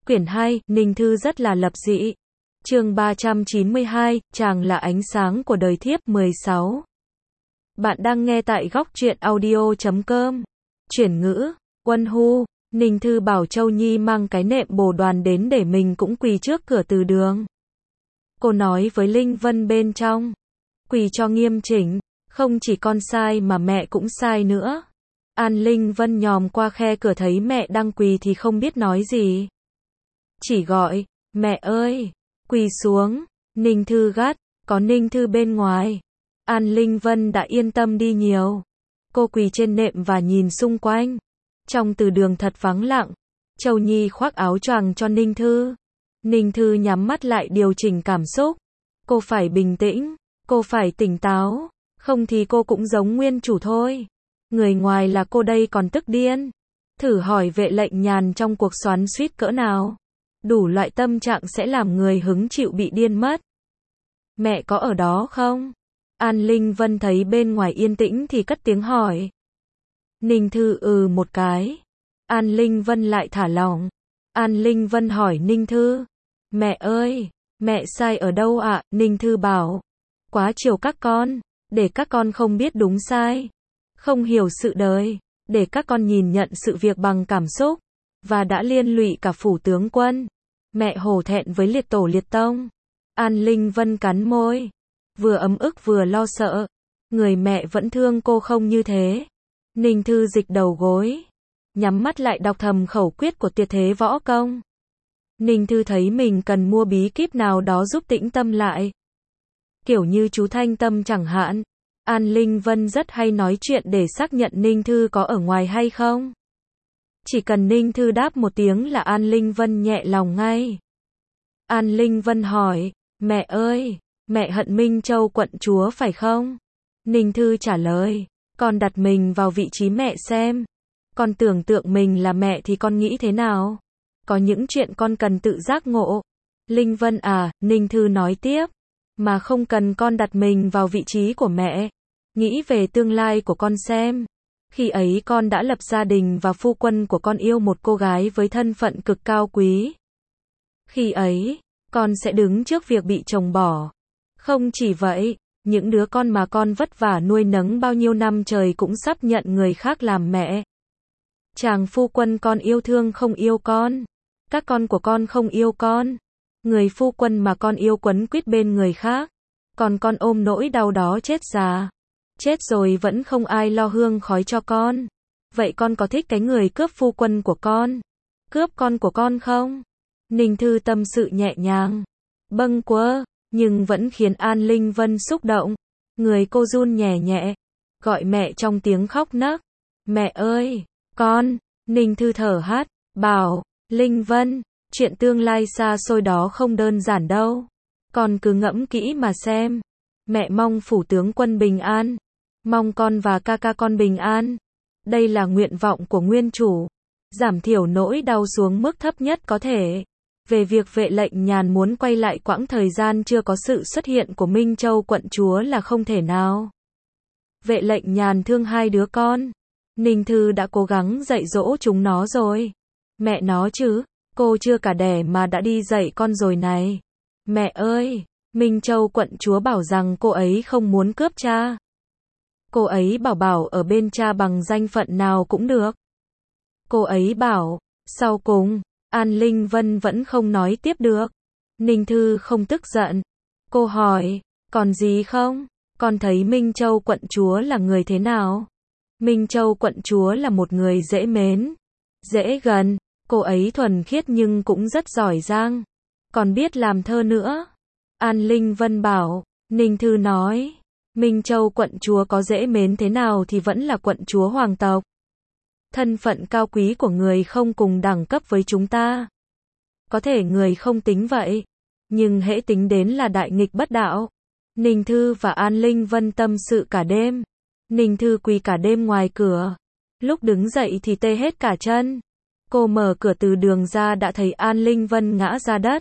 Quyển 2, Ninh Thư rất là lập dị. Chương 392, chàng là ánh sáng của đời thiếp 16. Bạn đang nghe tại góc truyện audio.com. Chuyển ngữ, Quân Hu, Ninh Thư bảo Châu Nhi mang cái nệm bồ đoàn đến để mình cũng quỳ trước cửa từ đường. Cô nói với Linh Vân bên trong, quỳ cho nghiêm chỉnh, không chỉ con sai mà mẹ cũng sai nữa. An Linh Vân nhòm qua khe cửa thấy mẹ đang quỳ thì không biết nói gì. Chỉ gọi, mẹ ơi, quỳ xuống. Ninh Thư gắt, có Ninh Thư bên ngoài. An Linh Vân đã yên tâm đi nhiều. Cô quỳ trên nệm và nhìn xung quanh. Trong từ đường thật vắng lặng. Châu Nhi khoác áo choàng cho Ninh Thư. Ninh Thư nhắm mắt lại điều chỉnh cảm xúc. Cô phải bình tĩnh, cô phải tỉnh táo, không thì cô cũng giống nguyên chủ thôi. Người ngoài là cô đây còn tức điên. Thử hỏi Vệ Lệnh Nhàn trong cuộc xoắn xuýt cỡ nào. Đủ loại tâm trạng sẽ làm người hứng chịu bị điên mất. Mẹ có ở đó không? An Linh Vân thấy bên ngoài yên tĩnh thì cất tiếng hỏi. Ninh Thư một cái. An Linh Vân lại thả lỏng. An Linh Vân hỏi Ninh Thư. Mẹ ơi, mẹ sai ở đâu ạ? Ninh Thư bảo. Quá chiều các con, để các con không biết đúng sai. Không hiểu sự đời, để các con nhìn nhận sự việc bằng cảm xúc. Và đã liên lụy cả phủ tướng quân. Mẹ hổ thẹn với liệt tổ liệt tông. An Linh Vân cắn môi. Vừa ấm ức vừa lo sợ. Người mẹ vẫn thương cô không như thế. Ninh Thư dịch đầu gối. Nhắm mắt lại đọc thầm khẩu quyết của tuyệt thế võ công. Ninh Thư thấy mình cần mua bí kíp nào đó giúp tĩnh tâm lại. Kiểu như chú Thanh Tâm chẳng hạn. An Linh Vân rất hay nói chuyện để xác nhận Ninh Thư có ở ngoài hay không. Chỉ cần Ninh Thư đáp một tiếng là An Linh Vân nhẹ lòng ngay. An Linh Vân hỏi, mẹ ơi, mẹ hận Minh Châu quận chúa phải không? Ninh Thư trả lời, con đặt mình vào vị trí mẹ xem. Con tưởng tượng mình là mẹ thì con nghĩ thế nào? Có những chuyện con cần tự giác ngộ. Linh Vân à, Ninh Thư nói tiếp, mà không cần con đặt mình vào vị trí của mẹ. Nghĩ về tương lai của con xem. Khi ấy con đã lập gia đình và phu quân của con yêu một cô gái với thân phận cực cao quý. Khi ấy, con sẽ đứng trước việc bị chồng bỏ. Không chỉ vậy, những đứa con mà con vất vả nuôi nấng bao nhiêu năm trời cũng sắp nhận người khác làm mẹ. Chàng phu quân con yêu thương không yêu con. Các con của con không yêu con. Người phu quân mà con yêu quấn quýt bên người khác. Còn con ôm nỗi đau đó chết già. Chết rồi vẫn không ai lo hương khói cho con. Vậy con có thích cái người cướp phu quân của con? Cướp con của con không? Ninh Thư tâm sự nhẹ nhàng. Bâng quơ, nhưng vẫn khiến An Linh Vân xúc động. Người cô run nhẹ nhẹ. Gọi mẹ trong tiếng khóc nấc. Mẹ ơi, con. Ninh Thư thở hắt, bảo, Linh Vân, chuyện tương lai xa xôi đó không đơn giản đâu. Con cứ ngẫm kỹ mà xem. Mẹ mong phủ tướng quân bình an. Mong con và ca ca con bình an. Đây là nguyện vọng của nguyên chủ. Giảm thiểu nỗi đau xuống mức thấp nhất có thể. Về việc Vệ Lệnh Nhàn muốn quay lại quãng thời gian chưa có sự xuất hiện của Minh Châu quận chúa là không thể nào. Vệ Lệnh Nhàn thương hai đứa con. Ninh Thư đã cố gắng dạy dỗ chúng nó rồi. Mẹ nó chứ, cô chưa cả đẻ mà đã đi dạy con rồi này. Mẹ ơi, Minh Châu quận chúa bảo rằng cô ấy không muốn cướp cha. Cô ấy bảo ở bên cha bằng danh phận nào cũng được. Cô ấy bảo, sau cùng, An Linh Vân vẫn không nói tiếp được. Ninh Thư không tức giận. Cô hỏi, còn gì không? Con thấy Minh Châu quận chúa là người thế nào? Minh Châu quận chúa là một người dễ mến, dễ gần. Cô ấy thuần khiết nhưng cũng rất giỏi giang. Còn biết làm thơ nữa. An Linh Vân bảo. Ninh Thư nói, Minh Châu quận chúa có dễ mến thế nào thì vẫn là quận chúa hoàng tộc. Thân phận cao quý của người không cùng đẳng cấp với chúng ta. Có thể người không tính vậy, nhưng hễ tính đến là đại nghịch bất đạo. Ninh Thư và An Linh Vân tâm sự cả đêm. Ninh Thư quỳ cả đêm ngoài cửa. Lúc đứng dậy thì tê hết cả chân. Cô mở cửa từ đường ra đã thấy An Linh Vân ngã ra đất.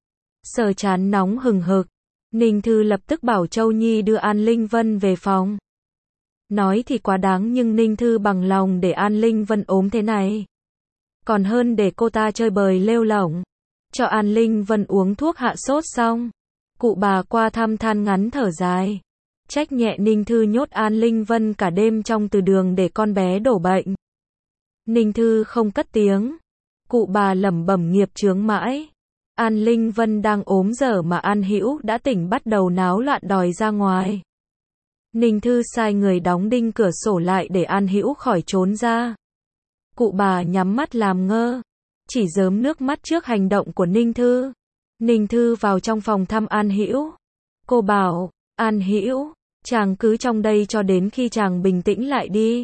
Sờ trán nóng hừng hực. Ninh Thư lập tức bảo Châu Nhi đưa An Linh Vân về phòng. Nói thì quá đáng nhưng Ninh Thư bằng lòng để An Linh Vân ốm thế này. Còn hơn để cô ta chơi bời lêu lổng. Cho An Linh Vân uống thuốc hạ sốt xong, cụ bà qua thăm than ngắn thở dài. Trách nhẹ Ninh Thư nhốt An Linh Vân cả đêm trong từ đường để con bé đổ bệnh. Ninh Thư không cất tiếng. Cụ bà lẩm bẩm nghiệp chướng mãi. An Linh Vân đang ốm dở mà An Hữu đã tỉnh bắt đầu náo loạn đòi ra ngoài. Ninh Thư sai người đóng đinh cửa sổ lại để An Hữu khỏi trốn ra. Cụ bà nhắm mắt làm ngơ, chỉ rớm nước mắt trước hành động của Ninh Thư. Ninh Thư vào trong phòng thăm An Hữu. Cô bảo, An Hữu, chàng cứ trong đây cho đến khi chàng bình tĩnh lại đi.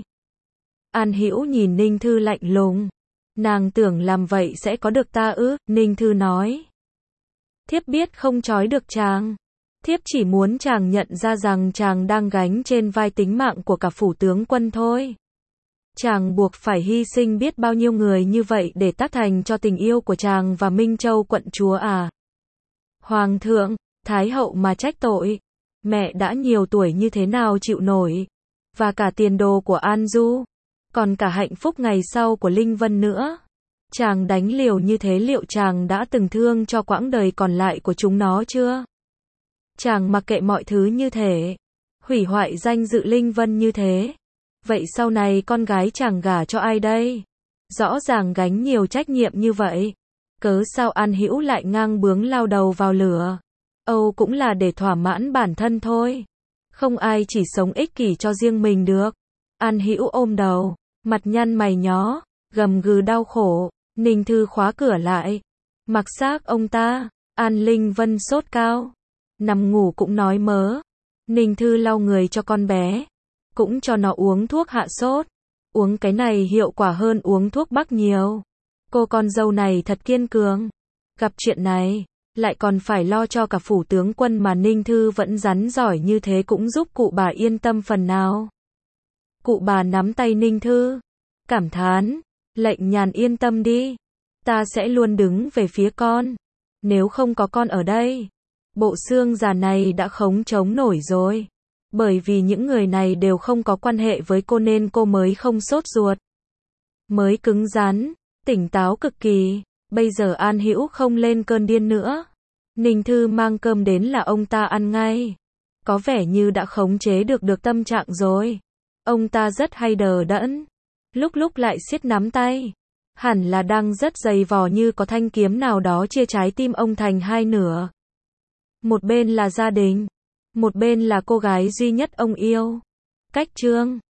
An Hữu nhìn Ninh Thư lạnh lùng. Nàng tưởng làm vậy sẽ có được ta ư? Ninh Thư nói. Thiếp biết không trói được chàng. Thiếp chỉ muốn chàng nhận ra rằng chàng đang gánh trên vai tính mạng của cả phủ tướng quân thôi. Chàng buộc phải hy sinh biết bao nhiêu người như vậy để tác thành cho tình yêu của chàng và Minh Châu quận chúa à? Hoàng thượng, Thái hậu mà trách tội. Mẹ đã nhiều tuổi như thế nào chịu nổi. Và cả tiền đồ của An Du. Còn cả hạnh phúc ngày sau của Linh Vân nữa. Chàng đánh liều như thế liệu chàng đã từng thương cho quãng đời còn lại của chúng nó chưa? Chàng mặc kệ mọi thứ như thế. Hủy hoại danh dự Linh Vân như thế. Vậy sau này con gái chàng gả cho ai đây? Rõ ràng gánh nhiều trách nhiệm như vậy. Cớ sao An Hữu lại ngang bướng lao đầu vào lửa? Âu cũng là để thỏa mãn bản thân thôi. Không ai chỉ sống ích kỷ cho riêng mình được. An Hữu ôm đầu, mặt nhăn mày nhó, gầm gừ đau khổ. Ninh Thư khóa cửa lại. Mặc xác ông ta. An Linh Vân sốt cao. Nằm ngủ cũng nói mớ. Ninh Thư lau người cho con bé. Cũng cho nó uống thuốc hạ sốt. Uống cái này hiệu quả hơn uống thuốc bắc nhiều. Cô con dâu này thật kiên cường. Gặp chuyện này, lại còn phải lo cho cả phủ tướng quân mà Ninh Thư vẫn rắn giỏi như thế cũng giúp cụ bà yên tâm phần nào. Cụ bà nắm tay Ninh Thư. Cảm thán. Lệnh Nhàn yên tâm đi. Ta sẽ luôn đứng về phía con. Nếu không có con ở đây, bộ xương già này đã không chống nổi rồi. Bởi vì những người này đều không có quan hệ với cô nên cô mới không sốt ruột. Mới cứng rắn, tỉnh táo cực kỳ. Bây giờ An Hữu không lên cơn điên nữa. Ninh Thư mang cơm đến là ông ta ăn ngay. Có vẻ như đã khống chế được tâm trạng rồi. Ông ta rất hay đờ đẫn. Lúc lúc lại siết nắm tay. Hẳn là đang rất dày vò như có thanh kiếm nào đó chia trái tim ông thành hai nửa. Một bên là gia đình. Một bên là cô gái duy nhất ông yêu. Cách chương